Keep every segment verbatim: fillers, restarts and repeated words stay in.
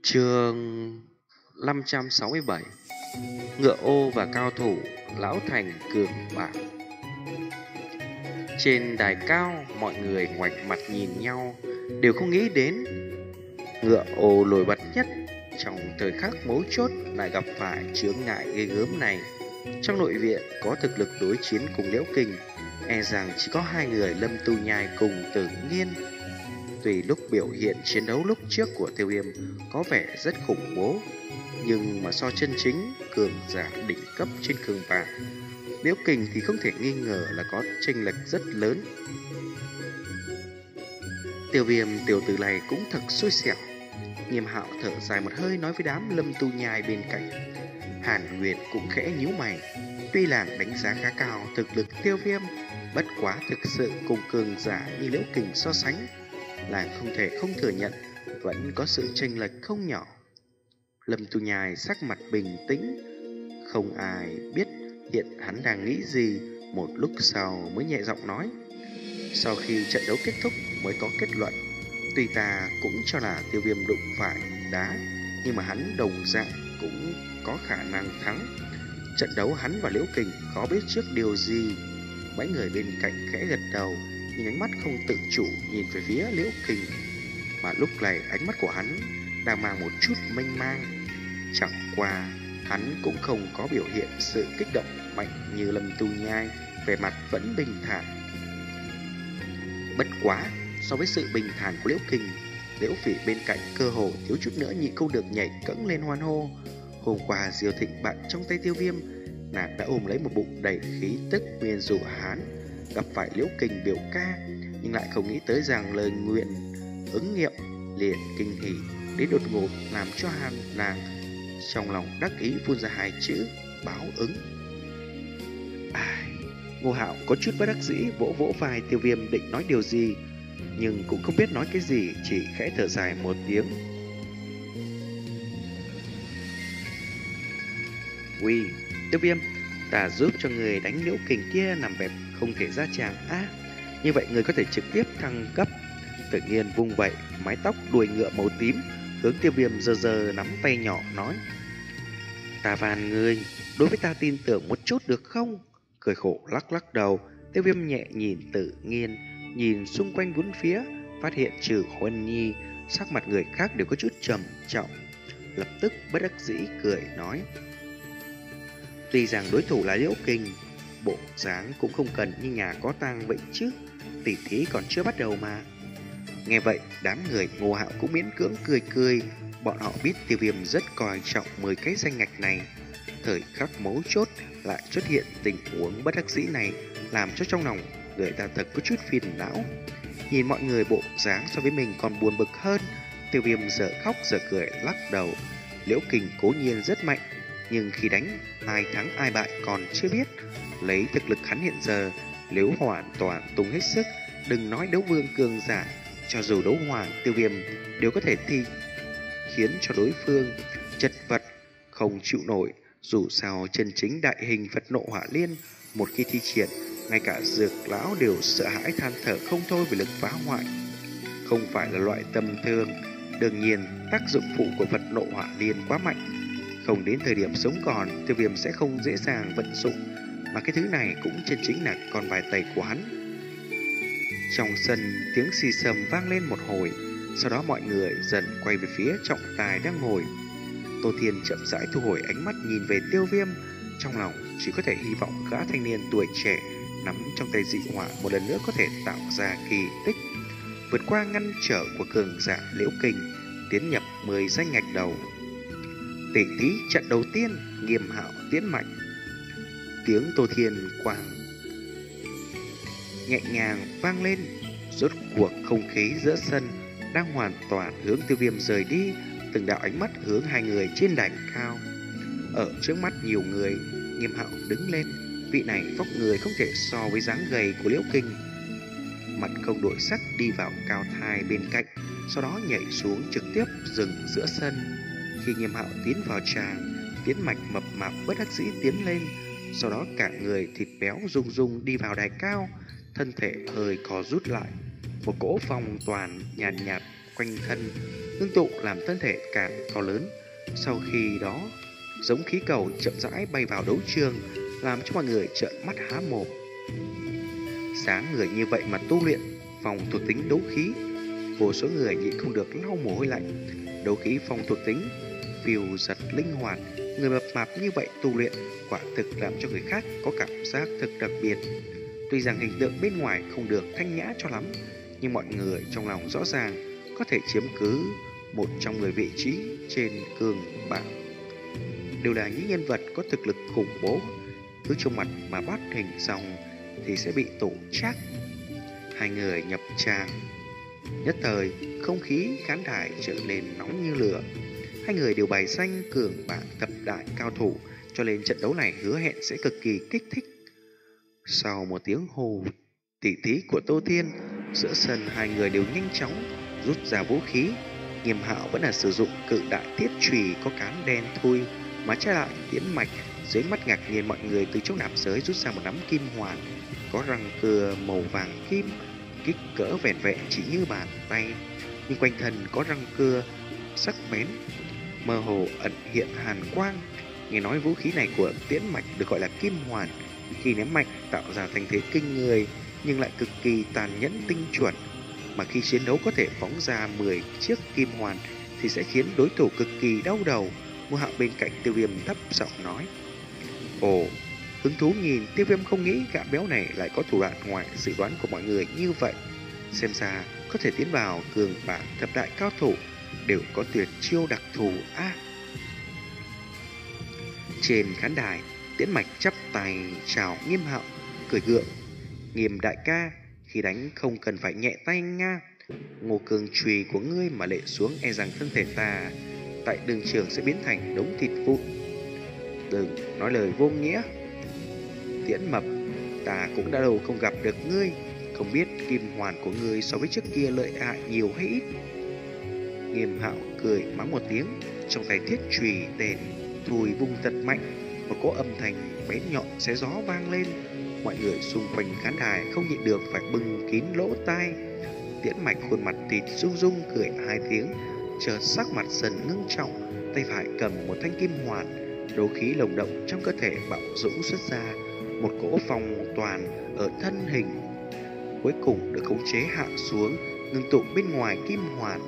Chương năm trăm sáu mươi bảy. Ngựa ô và cao thủ lão thành cường bảng. Trên đài cao, mọi người ngoảnh mặt nhìn nhau, đều không nghĩ đến ngựa ô nổi bật nhất trong thời khắc mấu chốt lại gặp phải chướng ngại ghê gớm này. Trong nội viện có thực lực đối chiến cùng Liễu Kình, e rằng chỉ có hai người Lâm Tu Nhai cùng Tử Nghiên. Tuy lúc biểu hiện chiến đấu lúc trước của Tiêu Viêm có vẻ rất khủng bố, nhưng mà so chân chính cường giả đỉnh cấp trên cường bảng, Liễu Kình thì không thể nghi ngờ là có chênh lệch rất lớn. Tiêu Viêm tiểu tử này cũng thật xui xẻo. Nghiêm Hạo thở dài một hơi nói với đám Lâm Tu Nhai bên cạnh. Hàn Nguyệt cũng khẽ nhíu mày, tuy là đánh giá khá cao thực lực Tiêu Viêm, bất quá thực sự cùng cường giả như Liễu Kình so sánh là không thể không thừa nhận vẫn có sự chênh lệch không nhỏ. Lâm Tu Nhai sắc mặt bình tĩnh, không ai biết hiện hắn đang nghĩ gì. Một lúc sau mới nhẹ giọng nói: sau khi trận đấu kết thúc mới có kết luận. Tuy ta cũng cho là Tiêu Viêm đụng phải đá, nhưng mà hắn đồng dạng cũng có khả năng thắng. Trận đấu hắn và Liễu Kình có biết trước điều gì? Mấy người bên cạnh khẽ gật đầu, nhưng ánh mắt không tự chủ nhìn về phía Liễu Kình. Mà lúc này ánh mắt của hắn đang mang một chút mênh mang. Chẳng qua hắn cũng không có biểu hiện sự kích động mạnh như Lâm Tu Nhai, vẻ mặt vẫn bình thản. Bất quá so với sự bình thản của Liễu Kình, Liễu Phỉ bên cạnh cơ hồ thiếu chút nữa nhịn không được nhảy cẫng lên hoan hô. Hôm qua Diêu Thịnh bại trong tay Tiêu Viêm, nàng đã ôm lấy một bụng đầy khí tức nguyên rủa hán, gặp phải Liễu Kình biểu ca, nhưng lại không nghĩ tới rằng lời nguyện ứng nghiệm, liền kinh hỉ đến đột ngột làm cho hàn nàng trong lòng đắc ý phun ra hai chữ báo ứng. Ai, Ngô Hạo có chút bất đắc dĩ vỗ vỗ vai Tiêu Viêm định nói điều gì, nhưng cũng không biết nói cái gì, chỉ khẽ thở dài một tiếng. Ui, Tiêu Viêm, ta giúp cho người đánh Liễu Kình kia nằm bẹp không thể ra tràng á. À, như vậy người có thể trực tiếp thăng cấp. Tự nhiên vung vậy, mái tóc đuôi ngựa màu tím, hướng Tiêu Viêm giơ giơ nắm tay nhỏ nói: ta van người, đối với ta tin tưởng một chút được không? Cười khổ lắc lắc đầu, Tiêu Viêm nhẹ nhìn Tự Nhiên, nhìn xung quanh bốn phía, phát hiện trừ Huân Nhi, sắc mặt người khác đều có chút trầm trọng, lập tức bất đắc dĩ cười nói: tuy rằng đối thủ là Liễu Kình, bộ dáng cũng không cần như nhà có tang vậy chứ, tỉ thí còn chưa bắt đầu mà. Nghe vậy, đám người Ngô Hạo cũng miễn cưỡng cười cười. Bọn họ biết Tiêu Viêm rất coi trọng mười cái danh ngạch này. Thời khắc mấu chốt lại xuất hiện tình huống bất đắc dĩ này, làm cho trong lòng người ta thật có chút phiền não. Nhìn mọi người bộ dáng so với mình còn buồn bực hơn, Tiêu Viêm giờ khóc giờ cười lắc đầu. Liễu Kình cố nhiên rất mạnh, nhưng khi đánh ai thắng ai bại còn chưa biết. Lấy thực lực hắn hiện giờ, nếu hoàn toàn tung hết sức, đừng nói đấu vương cường giả, cho dù đấu hoàng Tiêu Viêm đều có thể thi khiến cho đối phương chật vật không chịu nổi. Dù sao chân chính đại hình Phật nộ hỏa liên một khi thi triển, ngay cả dược lão đều sợ hãi than thở không thôi về lực phá hoại, không phải là loại tầm thường. Đương nhiên tác dụng phụ của Phật nộ hỏa liên quá mạnh, không đến thời điểm sống còn Tiêu Viêm sẽ không dễ dàng vận dụng, mà cái thứ này cũng chân chính là con bài tẩy của hắn. Trong sân tiếng xì xầm vang lên một hồi, sau đó mọi người dần quay về phía trọng tài đang ngồi. Tô Thiên chậm rãi thu hồi ánh mắt nhìn về Tiêu Viêm, trong lòng chỉ có thể hy vọng gã thanh niên tuổi trẻ nắm trong tay dị hỏa một lần nữa có thể tạo ra kỳ tích, vượt qua ngăn trở của cường giả Liễu Kình, tiến nhập mười danh ngạch đầu. Tỷ thí trận đầu tiên, Nghiêm Hạo tiến mạnh. Tiếng Tô Thiên quang nhẹ nhàng vang lên, rốt cuộc không khí giữa sân đang hoàn toàn hướng Tiêu Viêm rời đi. Từng đạo ánh mắt hướng hai người trên đỉnh cao. Ở trước mắt nhiều người, Nghiêm Hạo đứng lên. Vị này vóc người không thể so với dáng gầy của Liễu Kình. Mặt không đổi sắc đi vào cao thai bên cạnh, sau đó nhảy xuống trực tiếp dừng giữa sân. Khi Nghiêm Hạo tiến vào tràng, Tiến Mạch mập mạp bất đắc dĩ tiến lên, sau đó cả người thịt béo rung rung đi vào đài cao, thân thể hơi co rút lại. Một cỗ phong toàn nhàn nhạt, nhạt quanh thân, ngưng tụ làm thân thể càng to lớn. Sau khi đó, giống khí cầu chậm rãi bay vào đấu trường, làm cho mọi người trợn mắt há mồm. Sáng người như vậy mà tu luyện phòng thuộc tính đấu khí, vô số người nhịn không được lau mồ hôi lạnh. Đấu khí phòng thuộc tính phiêu giật linh hoạt, người mập mạp như vậy tu luyện quả thực làm cho người khác có cảm giác thực đặc biệt. Tuy rằng hình tượng bên ngoài không được thanh nhã cho lắm, nhưng mọi người trong lòng rõ ràng có thể chiếm cứ một trong mười vị trí trên cường bảng. Đều là những nhân vật có thực lực khủng bố, cứ trông mặt mà bắt hình xong thì sẽ bị tổ trác. Hai người nhập tràng, nhất thời không khí khán đài trở nên nóng như lửa. Hai người đều bày danh cường bảng thập đại cao thủ, cho nên trận đấu này hứa hẹn sẽ cực kỳ kích thích. Sau một tiếng hô tỉ thí của Tô Thiên, giữa sân hai người đều nhanh chóng rút ra vũ khí. Nghiêm Hạo vẫn là sử dụng cự đại thiết chùy có cán đen thui, mà trái lại Tiễn Mạch dưới mắt ngạc nhiên mọi người từ trong nạp giới rút ra một nắm kim hoàn có răng cưa màu vàng kim, kích cỡ vẻn vẹn chỉ như bàn tay, nhưng quanh thân có răng cưa sắc bén, mơ hồ ẩn hiện hàn quang. Nghe nói vũ khí này của Tiễn Mạch được gọi là kim hoàn, khi ném mạnh tạo ra thành thế kinh người, nhưng lại cực kỳ tàn nhẫn tinh chuẩn, mà khi chiến đấu có thể phóng ra mười chiếc kim hoàn thì sẽ khiến đối thủ cực kỳ đau đầu. Ngô Hạo bên cạnh Tiêu Viêm thấp giọng nói: Ồ, hứng thú nhìn. Tiêu Viêm không nghĩ gã béo này lại có thủ đoạn ngoài dự đoán của mọi người như vậy. Xem ra có thể tiến vào cường bảng thập đại cao thủ đều có tuyệt chiêu đặc thù a. À, trên khán đài, Tiễn Mạch chắp tay chào Nghiêm Hạo, cười gượng: Nghiêm đại ca, khi đánh không cần phải nhẹ tay nha. Ngô cường chùy của ngươi mà lệ xuống, e rằng thân thể ta tại đường trường sẽ biến thành đống thịt vụn. Đừng nói lời vô nghĩa. Tiễn Mập, ta cũng đã lâu không gặp được ngươi, không biết kim hoàn của ngươi so với trước kia lợi hại nhiều hay ít. Nghiêm Hạo cười mắng một tiếng, trong tay thiết chùy đèn thùi vung thật mạnh, một cỗ âm thanh bén nhọn xé gió vang lên. Mọi người xung quanh khán đài không nhịn được phải bưng kín lỗ tai. Tiễn Mạch khuôn mặt thịt rung rung cười hai tiếng, chợt sắc mặt dần ngưng trọng, tay phải cầm một thanh kim hoàn, đấu khí lồng động trong cơ thể bạo dũng xuất ra, một cỗ phong toàn ở thân hình cuối cùng được khống chế hạ xuống, ngưng tụ bên ngoài kim hoàn.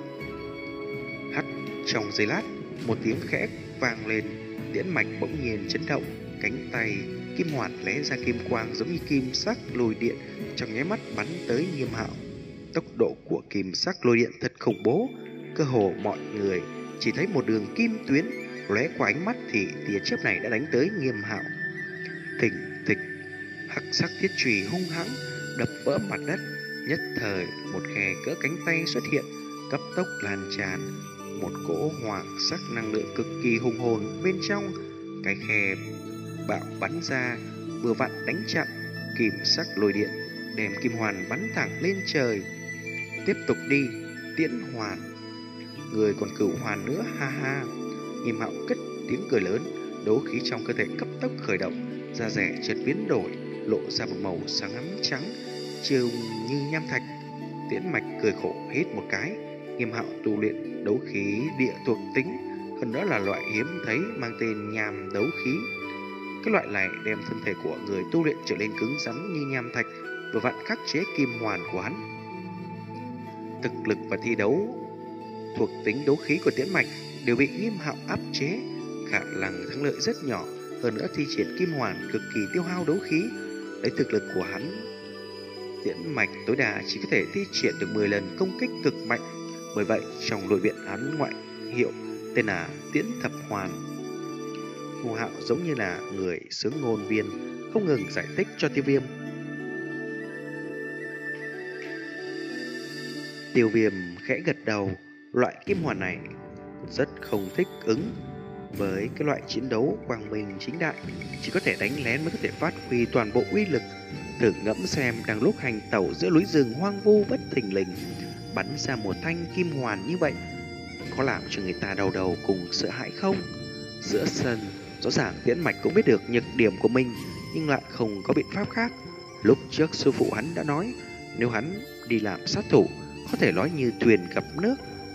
Hắt, trong giây lát, một tiếng khẽ vang lên, Tiễn Mạch bỗng nhiên chấn động, cánh tay kim hoàn lóe ra kim quang giống như kim sắc lôi điện, trong nháy mắt bắn tới Nghiêm Hạo. Tốc độ của kim sắc lôi điện thật khủng bố, cơ hồ mọi người chỉ thấy một đường kim tuyến lóe qua ánh mắt thì tia chớp này đã đánh tới Nghiêm Hạo. Thình thịch, hắc sắc thiết chùy hung hãng đập vỡ mặt đất, nhất thời một khe cỡ cánh tay xuất hiện, cấp tốc lan tràn, một cỗ hoàng sắc năng lượng cực kỳ hùng hồn bên trong cái khe bạo bắn ra, vừa vặn đánh chặn kim sắc lôi điện, đem kim hoàn bắn thẳng lên trời. Tiếp tục đi, Tiễn hoàn, người còn cửu hoàn nữa, ha ha. Nghiêm Hạo cất tiếng cười lớn, đấu khí trong cơ thể cấp tốc khởi động, da rẻ chợt biến đổi, lộ ra một màu sáng ấm trắng, trông như nham thạch. Tiễn Mạch cười khổ hít một cái. Nghiêm Hạo tu luyện đấu khí địa thuộc tính, hơn nữa là loại hiếm thấy mang tên nham đấu khí. Cái loại này đem thân thể của người tu luyện trở nên cứng rắn như nham thạch, vừa vặn khắc chế kim hoàn của hắn. Thực lực và thi đấu thuộc tính đấu khí của Tiễn Mạch đều bị Nghiêm Hạo áp chế, khả năng thắng lợi rất nhỏ, hơn nữa thi triển kim hoàn cực kỳ tiêu hao đấu khí. Lấy thực lực của hắn, Tiễn Mạch tối đa chỉ có thể thi triển được mười lần công kích cực mạnh. Bởi vậy trong nội viện hắn ngoại hiệu tên là Tiễn Thập Hoàn. Ngô Hạo giống như là người sướng ngôn viên, không ngừng giải thích cho Tiêu Viêm. Tiêu Viêm khẽ gật đầu, loại kim hoàn này rất không thích ứng với cái loại chiến đấu quang minh chính đại, chỉ có thể đánh lén mới có thể phát huy toàn bộ uy lực. Thử ngẫm xem, đang lúc hành tẩu giữa núi rừng hoang vu bất thình lình bắn ra một thanh kim hoàn như vậy, có làm cho người ta đau đầu cùng sợ hãi không? Giữa sân, rõ ràng Tiễn Mạch cũng biết được nhược điểm của mình, nhưng lại không có biện pháp khác. Lúc trước sư phụ hắn đã nói, nếu hắn đi làm sát thủ, có thể nói như thuyền gặp nước,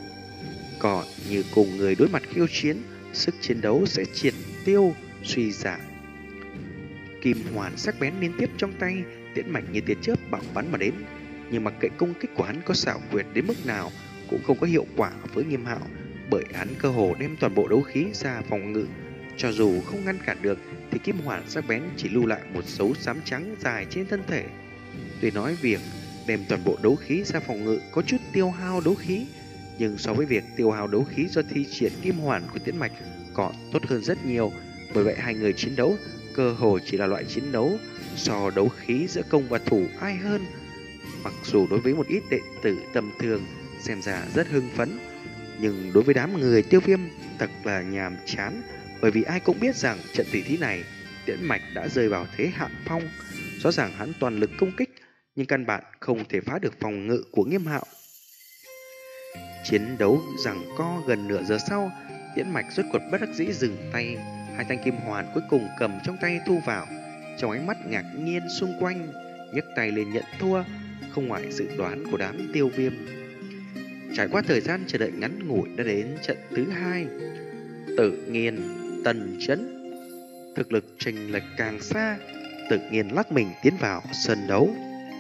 Còn như cùng người đối mặt khiêu chiến, sức chiến đấu sẽ triệt tiêu, suy giảm. Kim hoàn sắc bén liên tiếp trong tay, tiễn mạch như tia chớp bạo bắn mà đến. Nhưng mặc kệ công kích của hắn có xảo quyệt đến mức nào cũng không có hiệu quả với Nghiêm Hạo, bởi hắn cơ hồ đem toàn bộ đấu khí ra phòng ngự. Cho dù không ngăn cản được thì kim hoàn sắc bén chỉ lưu lại một dấu xám trắng dài trên thân thể. Tuy nói việc đem toàn bộ đấu khí ra phòng ngự có chút tiêu hao đấu khí, nhưng so với việc tiêu hao đấu khí do thi triển kim hoàn của tiễn mạch còn tốt hơn rất nhiều. Bởi vậy hai người chiến đấu cơ hồ chỉ là loại chiến đấu so đấu khí giữa công và thủ ai hơn. Mặc dù đối với một ít đệ tử tầm thường xem ra rất hưng phấn, nhưng đối với đám người Tiêu Viêm thật là nhàm chán, bởi vì ai cũng biết rằng trận tỷ thí này tiễn mạch đã rơi vào thế hạ phong. Rõ ràng hắn toàn lực công kích, nhưng căn bản không thể phá được phòng ngự của Nghiêm Hạo. Chiến đấu giằng co gần nửa giờ sau, tiễn mạch rốt cuộc bất đắc dĩ dừng tay, hai thanh kim hoàn cuối cùng cầm trong tay thu vào. Trong ánh mắt ngạc nhiên xung quanh, nhấc tay lên nhận thua, không ngoài dự đoán của đám Tiêu Viêm. Trải qua thời gian chờ đợi ngắn ngủi đã đến trận thứ hai. Tự Nhiên, Tần Chấn. Thực lực chênh lệch càng xa, Tự Nhiên lắc mình tiến vào sân đấu.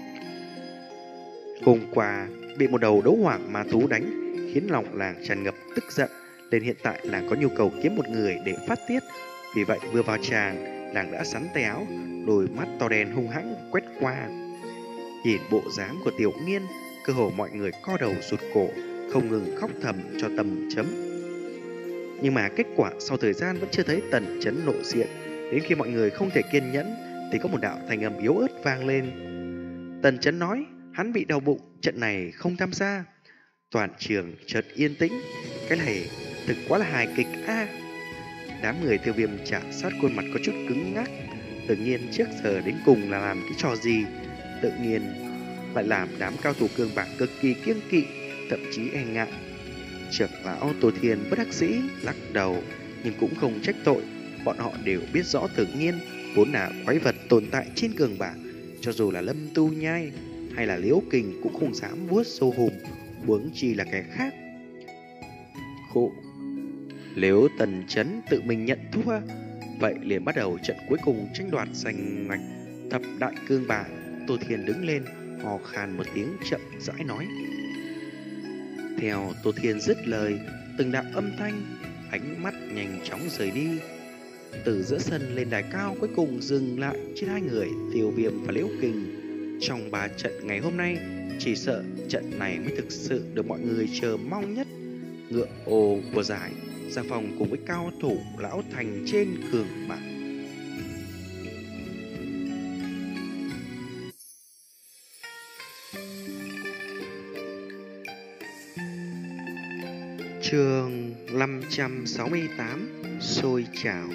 Hôm qua bị một đầu đấu hoàng ma thú đánh, khiến lòng làng tràn ngập tức giận, nên hiện tại làng có nhu cầu kiếm một người để phát tiết. Vì vậy vừa vào tràng, làng đã sắn tay áo, đôi mắt to đen hung hãng quét qua. Nhìn bộ dáng của Tiểu Nghiên, cơ hồ mọi người co đầu rụt cổ, không ngừng khóc thầm cho Tần Chấn. Nhưng mà kết quả sau thời gian vẫn chưa thấy Tần Chấn lộ diện. Đến khi mọi người không thể kiên nhẫn thì có một đạo thanh âm yếu ớt vang lên. Tần Chấn nói hắn bị đau bụng, trận này không tham gia. Toàn trường chợt yên tĩnh. Cái này thực quá là hài kịch a. Đám người Tiêu Viêm chạm sát khuôn mặt có chút cứng ngắc. Tự nhiên trước giờ đến cùng là làm cái trò gì? Tự nhiên lại làm đám cao thủ cương bạc cực kỳ kiêng kỵ, thậm chí e ngại. Trưởng lão Tô Thiên bất đắc dĩ lắc đầu, nhưng cũng không trách tội. Bọn họ đều biết rõ Tự Nhiên vốn là quái vật tồn tại trên cường bảng, cho dù là Lâm Tu Nhai hay là Liễu Kình cũng không dám vuốt sâu hùm, huống chi là kẻ khác. Khổ. Nếu Tần Chấn tự mình nhận thua, vậy liền bắt đầu trận cuối cùng tranh đoạt giành ngạch thập đại cương bảng. Tô Thiên đứng lên, hò khan một tiếng chậm rãi nói. Theo Tô Thiên dứt lời, từng đạo âm thanh, ánh mắt nhanh chóng rời đi. Từ giữa sân lên đài cao cuối cùng dừng lại trên hai người Tiêu Viêm và Liễu Kình. Trong ba trận ngày hôm nay, chỉ sợ trận này mới thực sự được mọi người chờ mong nhất. Ngựa ồ của giải ra phòng cùng với cao thủ lão thành trên cường bảng. Chương năm trăm sáu mươi tám sôi trào.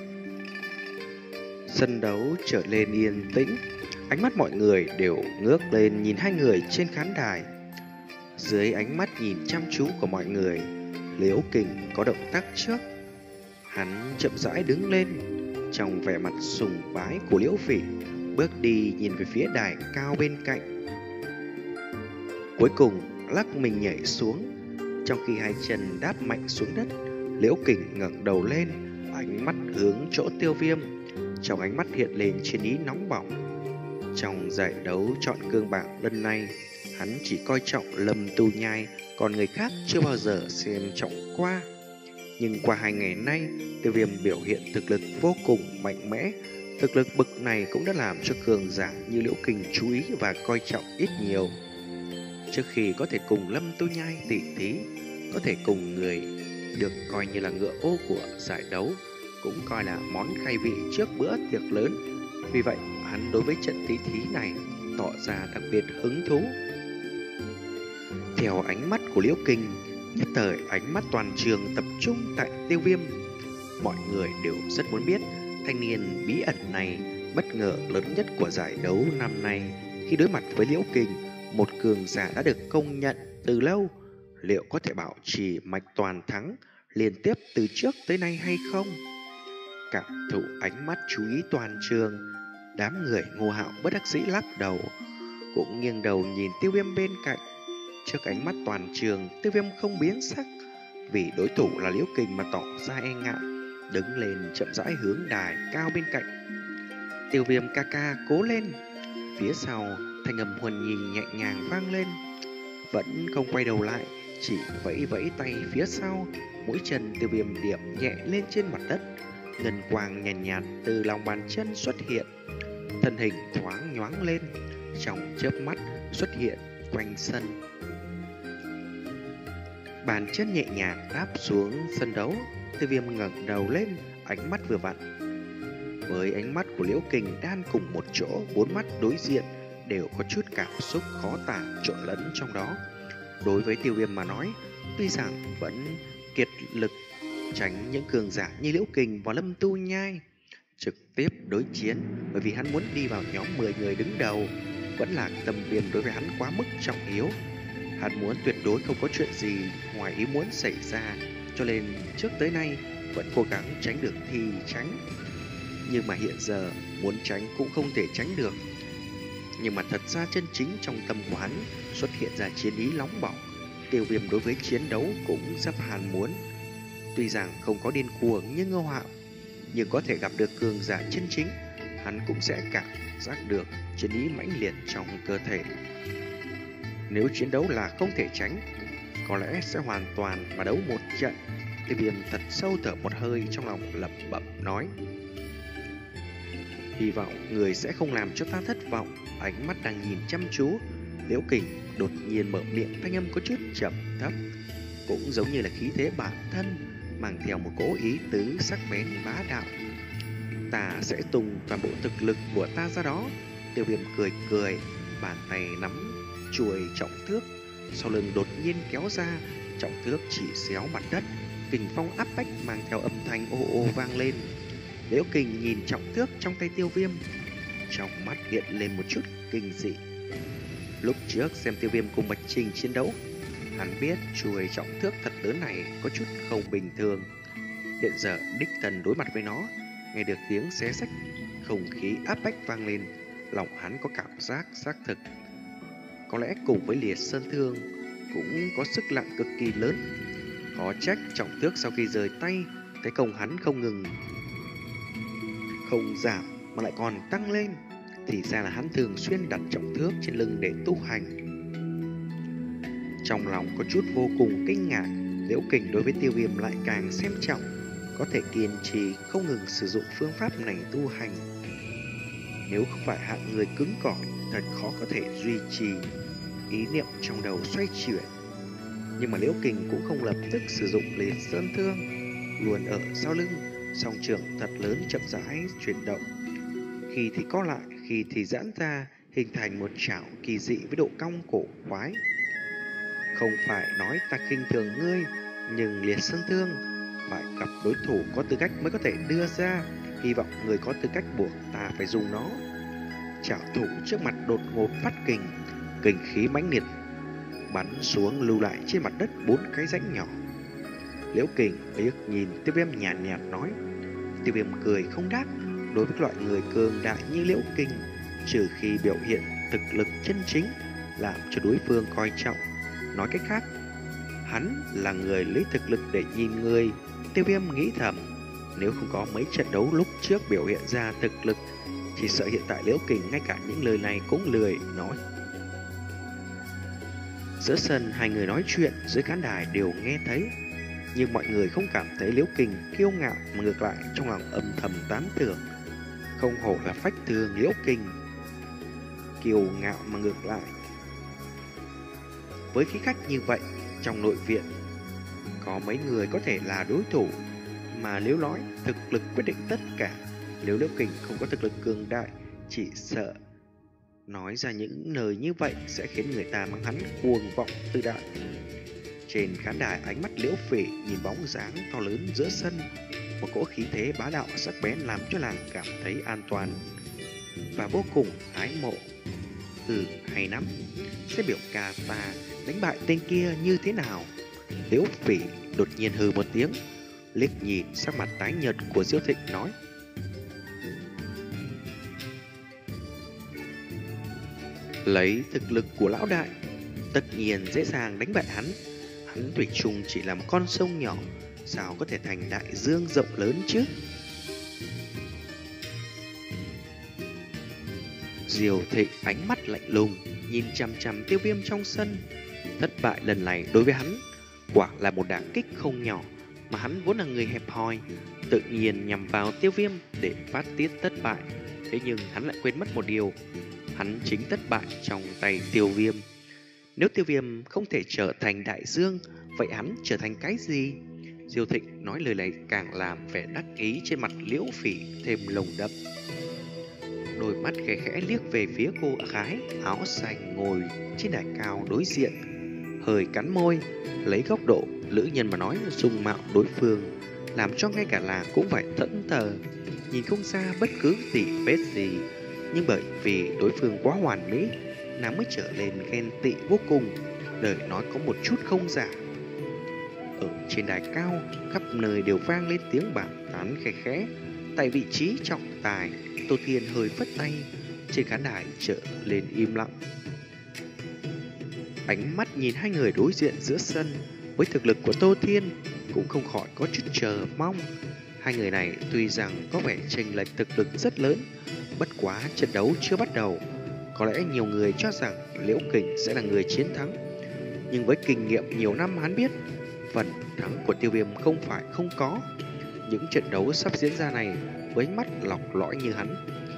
Sân đấu trở lên yên tĩnh, ánh mắt mọi người đều ngước lên nhìn hai người trên khán đài. Dưới ánh mắt nhìn chăm chú của mọi người, Liễu Kình có động tác trước. Hắn chậm rãi đứng lên, trong vẻ mặt sùng bái của Liễu Phỉ, bước đi nhìn về phía đài cao bên cạnh. Cuối cùng lắc mình nhảy xuống. Trong khi hai chân đáp mạnh xuống đất, Liễu Kình ngẩng đầu lên, ánh mắt hướng chỗ Tiêu Viêm. Trong ánh mắt hiện lên chiến ý nóng bỏng. Trong giải đấu chọn cương bảng lần này, hắn chỉ coi trọng Lâm Tu Nhai, còn người khác chưa bao giờ xem trọng qua. Nhưng qua hai ngày nay, Tiêu Viêm biểu hiện thực lực vô cùng mạnh mẽ. Thực lực bậc này cũng đã làm cho cường giả như Liễu Kình chú ý và coi trọng ít nhiều. Trước khi có thể cùng Lâm Tu Nhai tỉ thí, có thể cùng người được coi như là ngựa ô của giải đấu, cũng coi là món khai vị trước bữa tiệc lớn. Vì vậy, hắn đối với trận tỷ thí này tỏ ra đặc biệt hứng thú. Theo ánh mắt của Liễu Kình, nhất thời ánh mắt toàn trường tập trung tại Tiêu Viêm. Mọi người đều rất muốn biết thanh niên bí ẩn này bất ngờ lớn nhất của giải đấu năm nay khi đối mặt với Liễu Kình, một cường giả đã được công nhận từ lâu, liệu có thể bảo trì mạch toàn thắng liên tiếp từ trước tới nay hay không? Cảm thụ ánh mắt chú ý toàn trường, đám người Ngô Hạo bất đắc dĩ lắc đầu, cũng nghiêng đầu nhìn Tiêu Viêm bên cạnh. Trước ánh mắt toàn trường, Tiêu Viêm không biến sắc, vì đối thủ là Liễu Kình mà tỏ ra e ngại, đứng lên chậm rãi hướng đài cao bên cạnh. Tiêu Viêm ca ca cố lên. Phía sau thanh âm huần nhì nhẹ nhàng vang lên. Vẫn không quay đầu lại, chỉ vẫy vẫy tay phía sau. Mũi chân Tiêu Viêm điểm nhẹ lên trên mặt đất. Ngân quang nhàn nhạt, nhạt từ lòng bàn chân xuất hiện. Thân hình thoáng nhoáng lên, trong chớp mắt xuất hiện quanh sân. Bàn chân nhẹ nhàng đáp xuống sân đấu. Tiêu Viêm ngẩng đầu lên, ánh mắt vừa vặn với ánh mắt của Liễu Kình đan cùng một chỗ. Bốn mắt đối diện đều có chút cảm xúc khó tả trộn lẫn trong đó. Đối với Tiêu Viêm mà nói, tuy rằng vẫn kiệt lực tránh những cường giả như Liễu Kình và Lâm Tu Nhai trực tiếp đối chiến, bởi vì hắn muốn đi vào nhóm mười người đứng đầu. Vẫn là tâm viêm đối với hắn quá mức trọng yếu. Hắn muốn tuyệt đối không có chuyện gì ngoài ý muốn xảy ra, cho nên trước tới nay vẫn cố gắng tránh được thì tránh. Nhưng mà hiện giờ muốn tránh cũng không thể tránh được. Nhưng mà thật ra chân chính trong tâm của hắn xuất hiện ra chiến ý nóng bỏng. Tiêu Viêm đối với chiến đấu cũng rất ham muốn. Tuy rằng không có điên cuồng như Ngô Hạo, nhưng có thể gặp được cường giả chân chính, hắn cũng sẽ cảm giác được chiến ý mãnh liệt trong cơ thể. Nếu chiến đấu là không thể tránh, có lẽ sẽ hoàn toàn mà đấu một trận. Tiêu Viêm thật sâu thở một hơi, trong lòng lẩm bẩm nói: hy vọng người sẽ không làm cho ta thất vọng. Ánh mắt đang nhìn chăm chú, Liễu Kình đột nhiên mở miệng, thanh âm có chút trầm thấp, cũng giống như là khí thế bản thân, mang theo một cỗ ý tứ sắc bén bá đạo. Ta sẽ tung toàn bộ thực lực của ta ra đó. Tiêu Viêm cười cười, bàn tay nắm chuôi trọng thước, sau lưng đột nhiên kéo ra, trọng thước chỉ xéo mặt đất, kình phong áp bách mang theo âm thanh ô ô vang lên. Liễu Kình nhìn trọng thước trong tay Tiêu Viêm, trong mắt hiện lên một chút kinh dị. Lúc trước xem Tiêu Viêm cùng Bạch Trình chiến đấu, hắn biết chuôi trọng thước thật lớn này có chút không bình thường. Hiện giờ đích thân đối mặt với nó, nghe được tiếng xé xách, không khí áp bách vang lên, lòng hắn có cảm giác xác thực. Có lẽ cùng với Liệt Sơn Thương cũng có sức nặng cực kỳ lớn. Khó trách trọng thước sau khi rời tay, cái công hắn không ngừng không giảm mà lại còn tăng lên. Thì ra là hắn thường xuyên đặt trọng thước trên lưng để tu hành. Trong lòng có chút vô cùng kinh ngạc, Liễu Kình đối với Tiêu Viêm lại càng xem trọng, có thể kiên trì không ngừng sử dụng phương pháp này tu hành. Nếu không phải hạng người cứng cỏi, thật khó có thể duy trì. Ý niệm trong đầu xoay chuyển, nhưng mà Liễu Kình cũng không lập tức sử dụng Liệt Sơn Thương, luôn ở sau lưng, song trường thật lớn chậm rãi chuyển động, khi thì co lại, khi thì giãn ra, hình thành một chảo kỳ dị với độ cong cổ quái. Không phải nói ta khinh thường ngươi, nhưng Liệt Sơn Thương phải gặp đối thủ có tư cách mới có thể đưa ra, hy vọng người có tư cách buộc ta phải dùng nó. Chảo thủ trước mặt đột ngột phát kình, kình khí mãnh liệt bắn xuống, lưu lại trên mặt đất bốn cái rãnh nhỏ. Liễu Kình liếc nhìn Tiêu Viêm nhàn nhạt, nhạt nói. Tiêu Viêm cười không đáp. Đối với loại người cường đại như Liễu Kình, trừ khi biểu hiện thực lực chân chính làm cho đối phương coi trọng, nói cách khác, hắn là người lấy thực lực để nhìn người. Tiêu Viêm nghĩ thầm, nếu không có mấy trận đấu lúc trước biểu hiện ra thực lực, chỉ sợ hiện tại Liễu Kình ngay cả những lời này cũng lười nói. Giữa sân hai người nói chuyện, dưới khán đài đều nghe thấy, nhưng mọi người không cảm thấy Liễu Kình kiêu ngạo, mà ngược lại trong lòng âm thầm tán thưởng. Không hổ là phách thường Liễu Kình, kiêu ngạo mà ngược lại. Với khí khách như vậy, trong nội viện có mấy người có thể là đối thủ, mà nếu nói thực lực quyết định tất cả, nếu Liễu Kình không có thực lực cường đại, chỉ sợ nói ra những lời như vậy sẽ khiến người ta mang hắn cuồng vọng tự đại. Trên khán đài, ánh mắt Liễu Phỉ nhìn bóng dáng to lớn giữa sân, một cỗ khí thế bá đạo sắc bén làm cho nàng cảm thấy an toàn và vô cùng ái mộ. Ừ, hay lắm, sẽ biểu ca ta đánh bại tên kia như thế nào? Liễu Phỉ đột nhiên hừ một tiếng, liếc nhìn sắc mặt tái nhợt của Diêu Thịnh nói. Lấy thực lực của lão đại, tất nhiên dễ dàng đánh bại hắn. hắn thủy chung chỉ là một con sông nhỏ, sao có thể thành đại dương rộng lớn chứ? Diều Thịnh ánh mắt lạnh lùng, nhìn chằm chằm Tiêu Viêm trong sân. Thất bại lần này đối với hắn quả là một đả kích không nhỏ, mà hắn vốn là người hẹp hòi, tự nhiên nhằm vào Tiêu Viêm để phát tiết thất bại. Thế nhưng hắn lại quên mất một điều, hắn chính thất bại trong tay Tiêu Viêm. Nếu Tiêu Viêm không thể trở thành đại dương, vậy hắn trở thành cái gì? Diêu Thịnh nói lời này càng làm vẻ đắc ý trên mặt Liễu Phỉ thêm lồng đậm. Đôi mắt khẽ khẽ liếc về phía cô gái áo xanh ngồi trên đài cao đối diện, hơi cắn môi, lấy góc độ lữ nhân mà nói dung mạo đối phương, làm cho ngay cả làng cũng phải thẫn thờ, nhìn không ra bất cứ tỉ vết gì. Nhưng bởi vì đối phương quá hoàn mỹ, nàng mới trở lên ghen tị vô cùng, lời nói có một chút không giả. Ở trên đài cao, khắp nơi đều vang lên tiếng bàn tán khẽ khẽ. Tại vị trí trọng tài, Tô Thiên hơi phất tay, trên khán đài trở lên im lặng. Ánh mắt nhìn hai người đối diện giữa sân, với thực lực của Tô Thiên cũng không khỏi có chút chờ mong. Hai người này tuy rằng có vẻ chênh lệch thực lực rất lớn, bất quá trận đấu chưa bắt đầu, có lẽ nhiều người cho rằng Liễu Kình sẽ là người chiến thắng. Nhưng với kinh nghiệm nhiều năm hắn biết, phần thắng của Tiêu Viêm không phải không có. Những trận đấu sắp diễn ra này với mắt lọc lõi như hắn,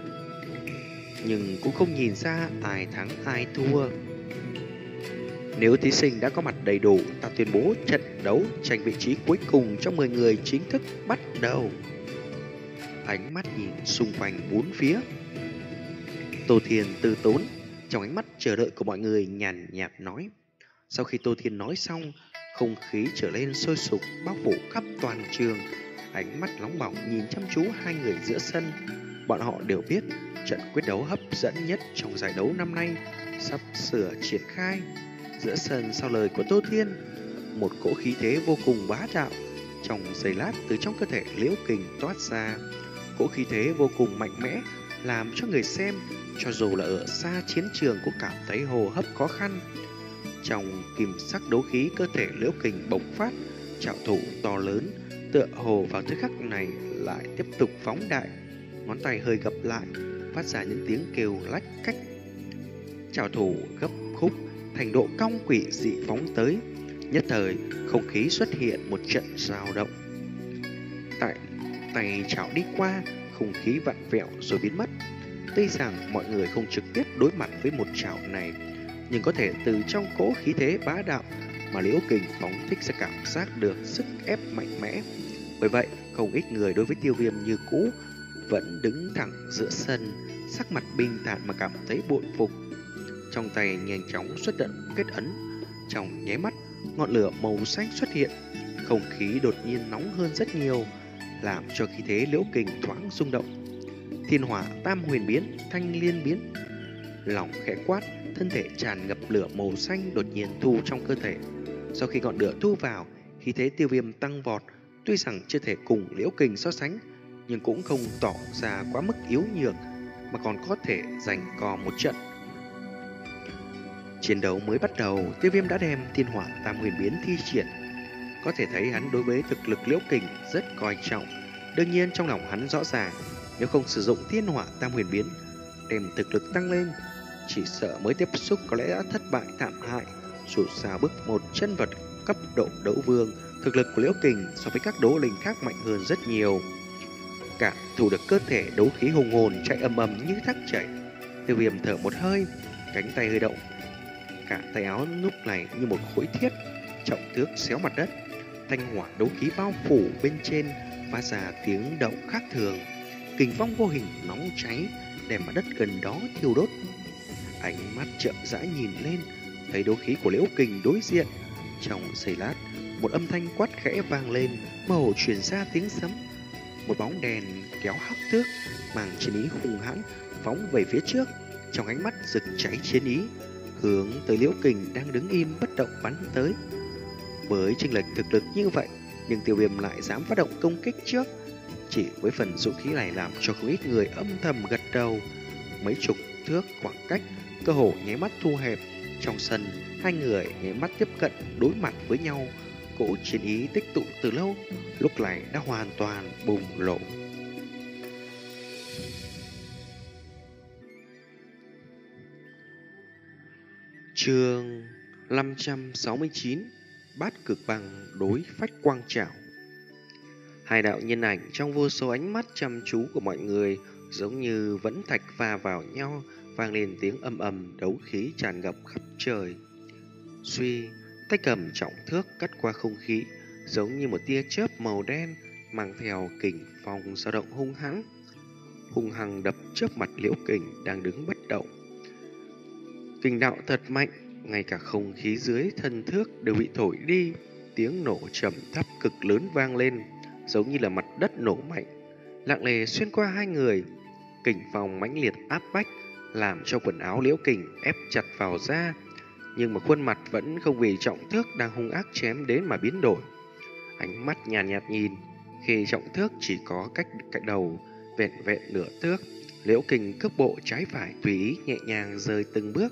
nhưng cũng không nhìn ra ai thắng ai thua. Nếu thí sinh đã có mặt đầy đủ, ta tuyên bố trận đấu tranh vị trí cuối cùng trong mười người chính thức bắt đầu. Ánh mắt nhìn xung quanh bốn phía, Tô Thiên từ tốn, trong ánh mắt chờ đợi của mọi người nhàn nhạt nói. Sau khi Tô Thiên nói xong, không khí trở lên sôi sục bao phủ khắp toàn trường. Ánh mắt nóng bỏng nhìn chăm chú hai người giữa sân. Bọn họ đều biết trận quyết đấu hấp dẫn nhất trong giải đấu năm nay sắp sửa triển khai. Giữa sân sau lời của Tô Thiên, một cỗ khí thế vô cùng bá đạo trong giây lát từ trong cơ thể Liễu Kình toát ra. Cỗ khí thế vô cùng mạnh mẽ, làm cho người xem cho dù là ở xa chiến trường cũng cảm thấy hô hấp khó khăn. Trong kim sắc đấu khí, cơ thể Liễu Kình bộc phát, trảo thủ to lớn tựa hồ vào thời khắc này lại tiếp tục phóng đại, ngón tay hơi gập lại, phát ra những tiếng kêu lách cách. Trảo thủ gấp khúc thành độ cong quỷ dị phóng tới, nhất thời không khí xuất hiện một trận dao động. Tại tay chảo đi qua, không khí vặn vẹo rồi biến mất. Tuy rằng mọi người không trực tiếp đối mặt với một chảo này, nhưng có thể từ trong cỗ khí thế bá đạo mà Liễu Kình phóng thích sẽ cảm giác được sức ép mạnh mẽ. Bởi vậy, không ít người đối với Tiêu Viêm như cũ vẫn đứng thẳng giữa sân, sắc mặt bình thản mà cảm thấy bội phục. Trong tay nhanh chóng xuất động kết ấn, trong nháy mắt ngọn lửa màu xanh xuất hiện, không khí đột nhiên nóng hơn rất nhiều, làm cho khí thế Liễu Kình thoáng rung động. Thiên hỏa tam huyền biến, thanh liên biến. Lòng khẽ quát, thân thể tràn ngập lửa màu xanh đột nhiên thu trong cơ thể. Sau khi ngọn lửa thu vào, khí thế Tiêu Viêm tăng vọt. Tuy rằng chưa thể cùng Liễu Kình so sánh, nhưng cũng không tỏ ra quá mức yếu nhược, mà còn có thể giành co một trận. Chiến đấu mới bắt đầu, Tiêu Viêm đã đem thiên hỏa tam huyền biến thi triển. Có thể thấy hắn đối với thực lực Liễu Kình rất coi trọng. Đương nhiên trong lòng hắn rõ ràng, nếu không sử dụng thiên hỏa tam huyền biến đem thực lực tăng lên, chỉ sợ mới tiếp xúc có lẽ đã thất bại thảm hại. Dù sao bước một chân vật cấp độ đấu vương, thực lực của Liễu Kình so với các đấu linh khác mạnh hơn rất nhiều. Cảm thụ được cơ thể đấu khí hùng hồn chạy ầm ầm như thác chảy, Tiêu Viêm thở một hơi, cánh tay hơi động, cả tay áo lúc này như một khối thiết trọng thước xéo mặt đất. Thanh hỏa đấu khí bao phủ bên trên phát ra tiếng động khác thường, kình phong vô hình nóng cháy đem mặt đất gần đó thiêu đốt. Ánh mắt chậm rãi nhìn lên, thấy đấu khí của Liễu Kình đối diện. Trong giây lát, một âm thanh quát khẽ vang lên, mơ hồ truyền ra tiếng sấm. Một bóng đèn kéo hắc thước, mang chiến ý hung hãn phóng về phía trước, trong ánh mắt rực cháy chiến ý, hướng tới Liễu Kình đang đứng im bất động bắn tới. Với chênh lệch thực lực như vậy, nhưng Tiêu Viêm lại dám phát động công kích trước. Chỉ với phần dũng khí này làm cho không ít người âm thầm gật đầu. Mấy chục thước khoảng cách cơ hồ nháy mắt thu hẹp, trong giây lát, Trong sân, hai người nháy mắt tiếp cận đối mặt với nhau. Cỗ chiến ý tích tụ từ lâu, lúc này đã hoàn toàn bùng nổ. Chương năm trăm sáu mươi chín, Bát Cực Băng đối Phách Quang Trảo. Hai đạo nhân ảnh trong vô số ánh mắt chăm chú của mọi người giống như vẫn thạch va vào nhau, vang lên tiếng ầm ầm, đấu khí tràn ngập khắp trời. Suy, tay cầm trọng thước cắt qua không khí, giống như một tia chớp màu đen mang theo kình phong dao động hung hãn, hung hăng đập trước mặt Liễu Kình đang đứng bất động. Kình đạo thật mạnh, ngay cả không khí dưới thân thước đều bị thổi đi, tiếng nổ trầm thấp cực lớn vang lên, giống như là mặt đất nổ mạnh, lặng lẽ xuyên qua hai người. Kình phong mãnh liệt áp bách, làm cho quần áo Liễu Kình ép chặt vào da, nhưng mà khuôn mặt vẫn không vì trọng thước đang hung ác chém đến mà biến đổi. Ánh mắt nhàn nhạt, nhạt nhìn, khi trọng thước chỉ có cách cạnh đầu vẹn vẹn nửa thước, Liễu Kình cước bộ trái phải tùy ý nhẹ nhàng rơi từng bước.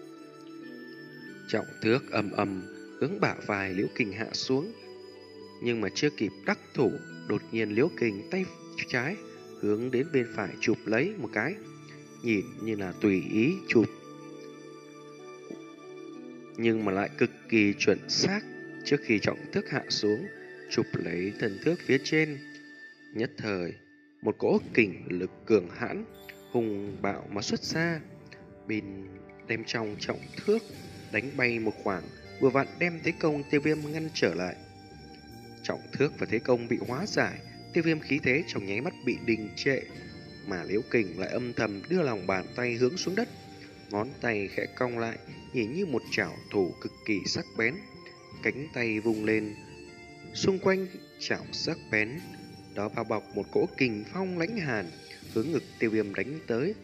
Trọng thước ầm ầm hướng bả vai Liễu Kình hạ xuống, nhưng mà chưa kịp đắc thủ, đột nhiên Liễu Kình tay trái hướng đến bên phải chụp lấy một cái, nhìn như là tùy ý chụp, nhưng mà lại cực kỳ chuẩn xác. Trước khi trọng thước hạ xuống, chụp lấy thân thước phía trên, nhất thời một cỗ kình lực cường hãn hùng bạo mà xuất ra, bên đem trong trọng thước đánh bay một khoảng, vừa vặn đem thế công Tiêu Viêm ngăn trở lại. Trọng thước và thế công bị hóa giải, Tiêu Viêm khí thế trong nháy mắt bị đình trệ, mà Liễu Kình lại âm thầm đưa lòng bàn tay hướng xuống đất, ngón tay khẽ cong lại, nhìn như một chảo thủ cực kỳ sắc bén. Cánh tay vung lên, xung quanh chảo sắc bén đó bao bọc một cỗ kình phong lãnh hàn, hướng ngực Tiêu Viêm đánh tới.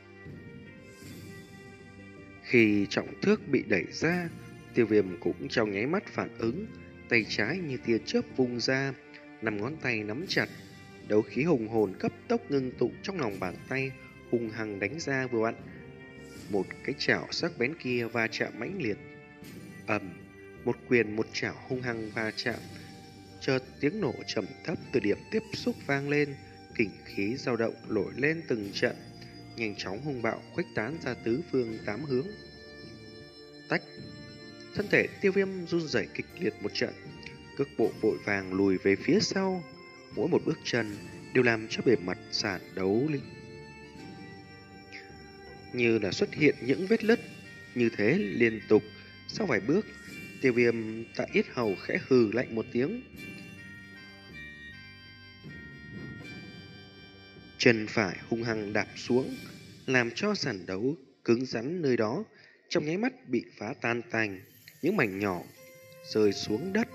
Khi trọng thước bị đẩy ra, Tiêu Viêm cũng trong nháy mắt phản ứng, tay trái như tia chớp vung ra, năm ngón tay nắm chặt, đấu khí hùng hồn cấp tốc ngưng tụ trong lòng bàn tay, hung hăng đánh ra vừa vặn. Một cái chảo sắc bén kia va chạm mãnh liệt, ầm, một quyền một chảo hung hăng va chạm, chợt tiếng nổ trầm thấp từ điểm tiếp xúc vang lên, kình khí dao động nổi lên từng trận, nhanh chóng hung bạo khuếch tán ra tứ phương tám hướng. Tách, thân thể Tiêu Viêm run rẩy kịch liệt một trận, cước bộ vội vàng lùi về phía sau, mỗi một bước chân đều làm cho bề mặt sàn đấu linh như là xuất hiện những vết lứt, như thế liên tục. Sau vài bước, Tiêu Viêm tại yết hầu khẽ hừ lạnh một tiếng, chân phải hung hăng đạp xuống, làm cho sàn đấu cứng rắn nơi đó trong nháy mắt bị phá tan tành, những mảnh nhỏ rơi xuống đất.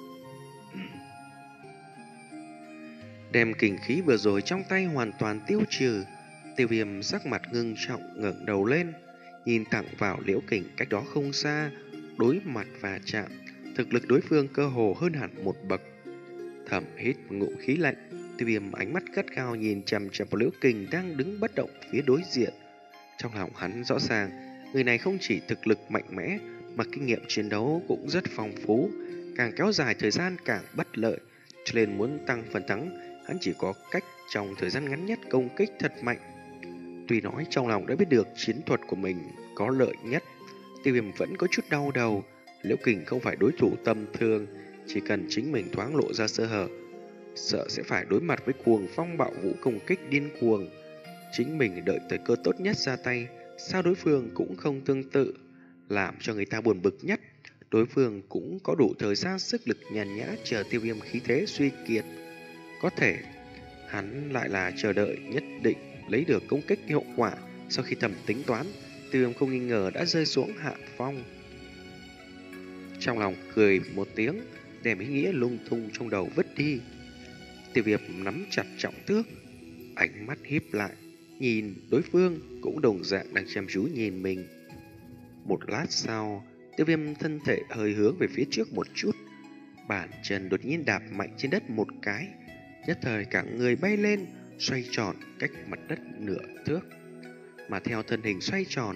Đem kình khí vừa rồi trong tay hoàn toàn tiêu trừ, Tiêu Viêm sắc mặt ngưng trọng ngẩng đầu lên, nhìn thẳng vào Liễu Kình cách đó không xa, đối mặt và chạm, thực lực đối phương cơ hồ hơn hẳn một bậc. Thầm hít một ngụm khí lạnh, Tiêu Viêm ánh mắt gắt gao nhìn chằm chằm vào Liễu Kình đang đứng bất động phía đối diện. Trong lòng hắn rõ ràng, người này không chỉ thực lực mạnh mẽ mà kinh nghiệm chiến đấu cũng rất phong phú, càng kéo dài thời gian càng bất lợi, cho nên muốn tăng phần thắng, hắn chỉ có cách trong thời gian ngắn nhất công kích thật mạnh. Tuy nói trong lòng đã biết được chiến thuật của mình có lợi nhất, Tiêu Viêm vẫn có chút đau đầu. Liễu Kình không phải đối thủ tầm thường, chỉ cần chính mình thoáng lộ ra sơ hở, sợ sẽ phải đối mặt với cuồng phong bạo vũ công kích điên cuồng. Chính mình đợi thời cơ tốt nhất ra tay, sao đối phương cũng không tương tự, làm cho người ta buồn bực nhất. Đối phương cũng có đủ thời gian sức lực nhàn nhã chờ Tiêu Viêm khí thế suy kiệt. Có thể hắn lại là chờ đợi nhất định lấy được công kích hiệu quả. Sau khi thầm tính toán, Tiêu Viêm không nghi ngờ đã rơi xuống hạ phong. Trong lòng cười một tiếng, đem ý nghĩa lung tung trong đầu vứt đi. Tiêu Viêm nắm chặt trọng thước, ánh mắt híp lại, nhìn đối phương cũng đồng dạng đang chăm chú nhìn mình. Một lát sau, Tiêu Viêm thân thể hơi hướng về phía trước một chút, bàn chân đột nhiên đạp mạnh trên đất một cái, nhất thời cả người bay lên, xoay tròn cách mặt đất nửa thước. Mà theo thân hình xoay tròn,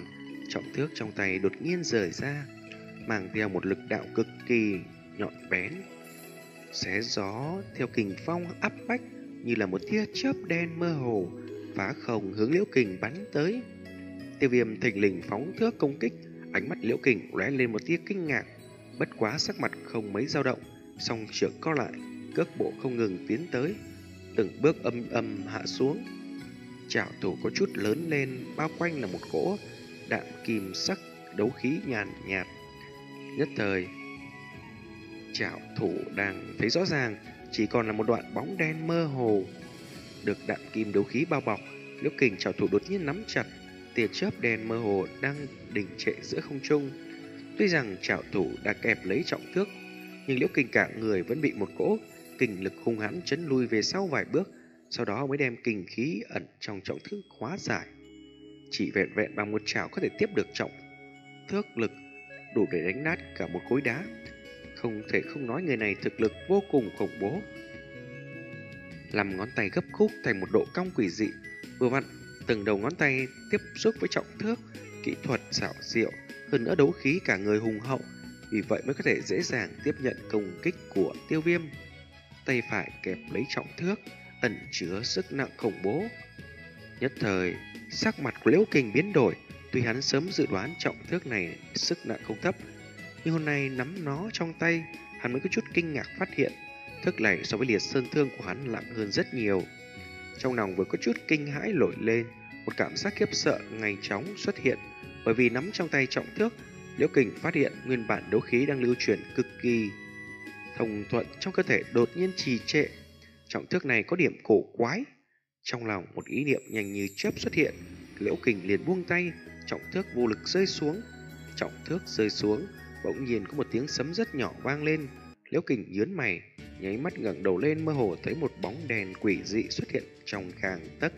trọng thước trong tay đột nhiên rời ra, mang theo một lực đạo cực kỳ nhọn bén, xé gió theo kình phong áp bách như là một tia chớp đen mơ hồ phá không hướng Liễu Kình bắn tới. Tiêu Viêm thình lình phóng thước công kích, ánh mắt Liễu Kình lóe lên một tia kinh ngạc, bất quá sắc mặt không mấy dao động, song trưởng co lại, cước bộ không ngừng tiến tới, từng bước âm âm hạ xuống. Trảo thủ có chút lớn lên, bao quanh là một cỗ đạm kim sắc đấu khí nhàn nhạt. Nhất thời, trảo thủ đang thấy rõ ràng, chỉ còn là một đoạn bóng đen mơ hồ được đạm kim đấu khí bao bọc. Liễu Kình trảo thủ đột nhiên nắm chặt, tia chớp đen mơ hồ đang đình trệ giữa không trung. Tuy rằng trảo thủ đã kẹp lấy trọng thước, nhưng Liễu Kình cả người vẫn bị một cỗ kình lực hung hãn chấn lui về sau vài bước, sau đó mới đem kình khí ẩn trong trọng thước hóa giải. Chỉ vẹn vẹn bằng một chảo có thể tiếp được trọng thước lực, đủ để đánh nát cả một khối đá. Không thể không nói người này thực lực vô cùng khủng bố. Làm ngón tay gấp khúc thành một độ cong quỷ dị, vừa vặn từng đầu ngón tay tiếp xúc với trọng thước, kỹ thuật xảo diệu, hơn nữa đấu khí cả người hùng hậu, vì vậy mới có thể dễ dàng tiếp nhận công kích của Tiêu Viêm. Tay phải kẹp lấy trọng thước, ẩn chứa sức nặng khủng bố. Nhất thời, sắc mặt của Liễu Kình biến đổi. Tuy hắn sớm dự đoán trọng thước này sức nặng không thấp, nhưng hôm nay nắm nó trong tay, hắn mới có chút kinh ngạc phát hiện thước này so với liệt sơn thương của hắn nặng hơn rất nhiều. Trong lòng vừa có chút kinh hãi nổi lên, một cảm giác khiếp sợ ngay chóng xuất hiện, bởi vì nắm trong tay trọng thước, Liễu Kình phát hiện nguyên bản đấu khí đang lưu chuyển cực kỳ thông thuận trong cơ thể đột nhiên trì trệ. Trọng thước này có điểm cổ quái. Trong lòng một ý niệm nhanh như chớp xuất hiện, Liễu Kình liền buông tay, trọng thước vô lực rơi xuống. Trọng thước rơi xuống, bỗng nhiên có một tiếng sấm rất nhỏ vang lên. Liễu Kình nhướng mày, nháy mắt ngẩng đầu lên, mơ hồ thấy một bóng đèn quỷ dị xuất hiện trong gang tấc.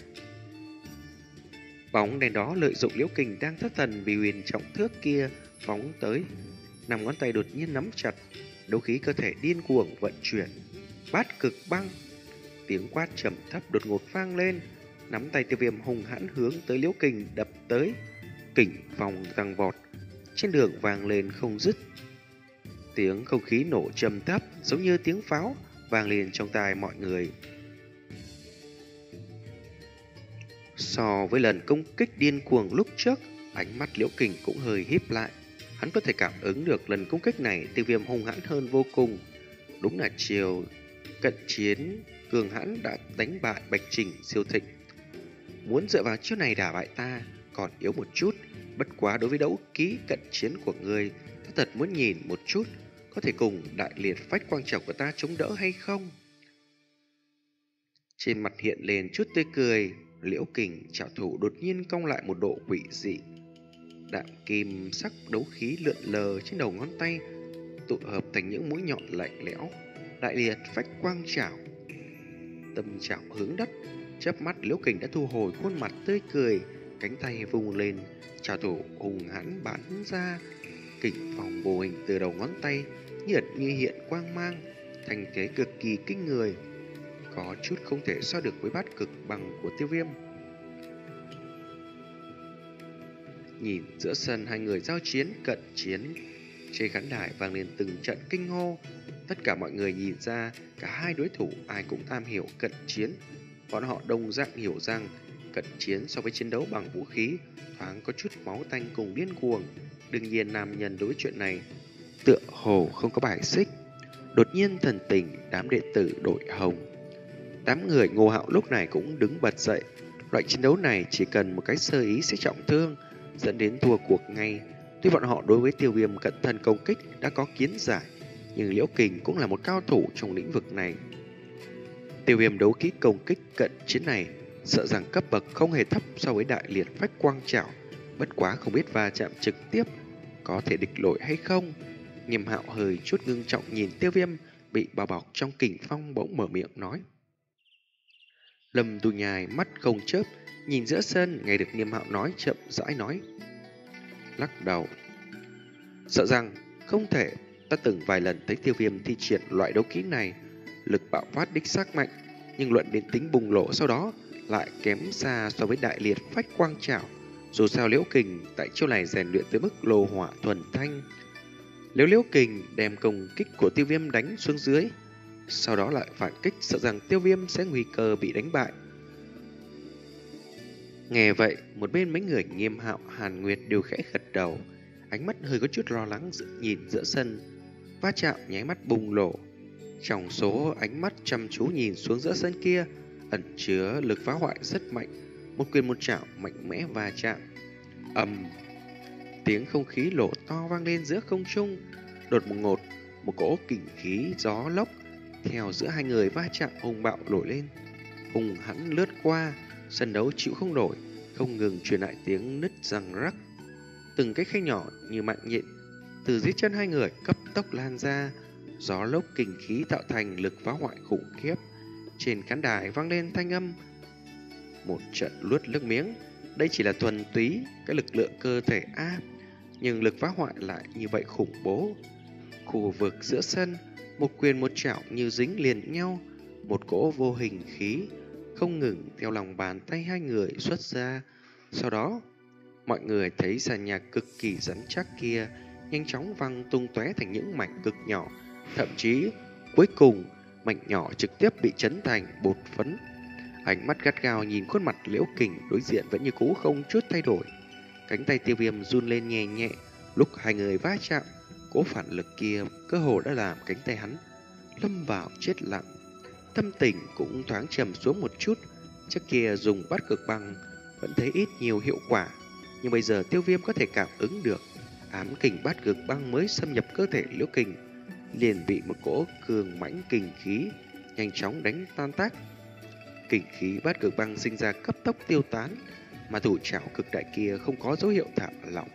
Bóng đèn đó lợi dụng Liễu Kình đang thất thần vì huyền trọng thước kia phóng tới, năm ngón tay đột nhiên nắm chặt, đấu khí cơ thể điên cuồng vận chuyển. Bát cực băng, tiếng quát trầm thấp đột ngột vang lên, nắm tay Tiêu Viêm hung hãn hướng tới Liễu Kình đập tới. Kình phong tăng vọt, trên đường vang lên không dứt. Tiếng không khí nổ trầm thấp giống như tiếng pháo vang lên trong tai mọi người. So với lần công kích điên cuồng lúc trước, ánh mắt Liễu Kình cũng hơi híp lại. Hắn có thể cảm ứng được lần công kích này Tiêu Viêm hung hãn hơn vô cùng. Đúng là chiều cận chiến cường hãn đã đánh bại Bạch Trình siêu thịnh. Muốn dựa vào chiêu này đả bại ta còn yếu một chút, bất quá đối với đấu kỹ cận chiến của ngươi, ta thật muốn nhìn một chút có thể cùng đại liệt phách quang trảo của ta chống đỡ hay không. Trên mặt hiện lên chút tươi cười, Liễu Kình trảo thủ đột nhiên cong lại một độ quỷ dị. Đạm kim sắc đấu khí lượn lờ trên đầu ngón tay, tụ hợp thành những mũi nhọn lạnh lẽo. Đại liệt phách quang trảo, tâm trảo hướng đất. Chớp mắt Liễu Kình đã thu hồi khuôn mặt tươi cười, cánh tay vung lên, trảo thủ hùng hãn bắn ra. Kình phong vô hình từ đầu ngón tay như ẩn như hiện quang mang, thành thế cực kỳ kinh người, có chút không thể so được với bát cực bằng của Tiêu Viêm. Nhìn giữa sân hai người giao chiến cận chiến, trên khán đài vang lên từng trận kinh hô. Tất cả mọi người nhìn ra cả hai đối thủ ai cũng am hiểu cận chiến. Bọn họ đồng dạng hiểu rằng cận chiến so với chiến đấu bằng vũ khí thoáng có chút máu tanh cùng điên cuồng. Đương nhiên nam nhân đối với chuyện này tựa hồ không có bài xích. Đột nhiên thần tình đám đệ tử đội hồng. Đám người Ngô Hạo lúc này cũng đứng bật dậy. Loại chiến đấu này chỉ cần một cái sơ ý sẽ trọng thương, dẫn đến thua cuộc ngay. Tuy bọn họ đối với Tiêu Viêm cận thân công kích đã có kiến giải, nhưng Liễu Kình cũng là một cao thủ trong lĩnh vực này. Tiêu Viêm đấu kỹ công kích cận chiến này sợ rằng cấp bậc không hề thấp so với đại liệt phách quang trảo, bất quá không biết va chạm trực tiếp có thể địch nổi hay không. Nghiêm Hạo hơi chút ngưng trọng nhìn Tiêu Viêm bị bao bọc trong kình phong, bỗng mở miệng nói. Lâm Tu Nhai mắt không chớp nhìn giữa sân, nghe được Nghiêm Hạo nói chậm rãi nói, lắc đầu, sợ rằng không thể. Ta từng vài lần thấy Tiêu Viêm thi triển loại đấu kỹ này, lực bạo phát đích xác mạnh, nhưng luận đến tính bùng nổ sau đó lại kém xa so với đại liệt phách quang trảo. Dù sao Liễu Kình tại chiêu này rèn luyện tới mức lô hỏa thuần thanh. Nếu Liễu Kình đem công kích của Tiêu Viêm đánh xuống dưới, sau đó lại phản kích, sợ rằng Tiêu Viêm sẽ nguy cơ bị đánh bại. Nghe vậy, một bên mấy người Nghiêm Hạo, Hàn Nguyệt đều khẽ gật đầu, ánh mắt hơi có chút lo lắng dự nhìn giữa sân. Va chạm nháy mắt bùng nổ. Trong số ánh mắt chăm chú nhìn xuống giữa sân kia, ẩn chứa lực phá hoại rất mạnh. Một quyền một chảo mạnh mẽ va chạm. Ầm, tiếng không khí nổ to vang lên giữa không trung. Đột một ngột, một cỗ kình khí gió lốc theo giữa hai người va chạm hùng bạo nổi lên, hùng hãn lướt qua. Sân đấu chịu không nổi, không ngừng truyền lại tiếng nứt răng rắc. Từng cái khe nhỏ như mạng nhện từ dưới chân hai người cấp tốc lan ra. Gió lốc kình khí tạo thành lực phá hoại khủng khiếp. Trên khán đài vang lên thanh âm một trận luốt nước miếng. Đây chỉ là thuần túy cái lực lượng cơ thể A, nhưng lực phá hoại lại như vậy khủng bố. Khu vực giữa sân, một quyền một chảo như dính liền nhau. Một cỗ vô hình khí không ngừng theo lòng bàn tay hai người xuất ra. Sau đó, mọi người thấy sàn nhà cực kỳ rắn chắc kia nhanh chóng văng tung tóe thành những mảnh cực nhỏ. Thậm chí, cuối cùng, mảnh nhỏ trực tiếp bị chấn thành bột phấn. Ánh mắt gắt gao nhìn khuôn mặt Liễu Kình đối diện vẫn như cũ không chút thay đổi. Cánh tay Tiêu Viêm run lên nhẹ nhẹ. Lúc hai người va chạm, cỗ phản lực kia cơ hồ đã làm cánh tay hắn lâm vào chết lặng. Tâm tình cũng thoáng trầm xuống một chút. Trước kia dùng bát cực băng vẫn thấy ít nhiều hiệu quả, nhưng bây giờ Tiêu Viêm có thể cảm ứng được ám kình bát cực băng mới xâm nhập cơ thể Liễu Kình, liền bị một cỗ cường mãnh kình khí nhanh chóng đánh tan tác. Kình khí bát cực băng sinh ra cấp tốc tiêu tán, mà thủ trảo cực đại kia không có dấu hiệu thả lỏng.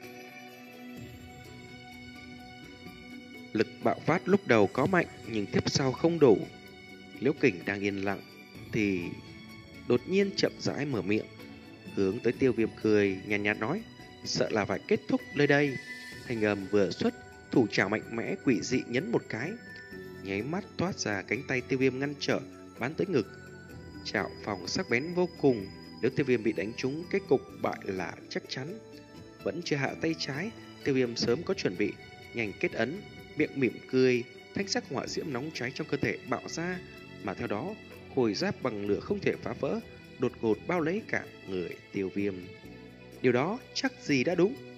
Lực bạo phát lúc đầu có mạnh, nhưng tiếp sau không đủ. Liễu Kình đang yên lặng thì đột nhiên chậm rãi mở miệng, hướng tới Tiêu Viêm cười nhàn nhạt nói: sợ là phải kết thúc nơi đây. Thanh âm vừa xuất, thủ trảo mạnh mẽ quỷ dị nhấn một cái, nháy mắt toát ra cánh tay Tiêu Viêm ngăn trở, bắn tới ngực. Chảo phòng sắc bén vô cùng, nếu Tiêu Viêm bị đánh trúng, kết cục bại là chắc chắn. Vẫn chưa hạ tay trái, Tiêu Viêm sớm có chuẩn bị, nhanh kết ấn, miệng mỉm cười, thanh sắc hỏa diễm nóng cháy trong cơ thể bạo ra, mà theo đó, khôi giáp bằng lửa không thể phá vỡ, đột ngột bao lấy cả người Tiêu Viêm. Điều đó chắc gì đã đúng.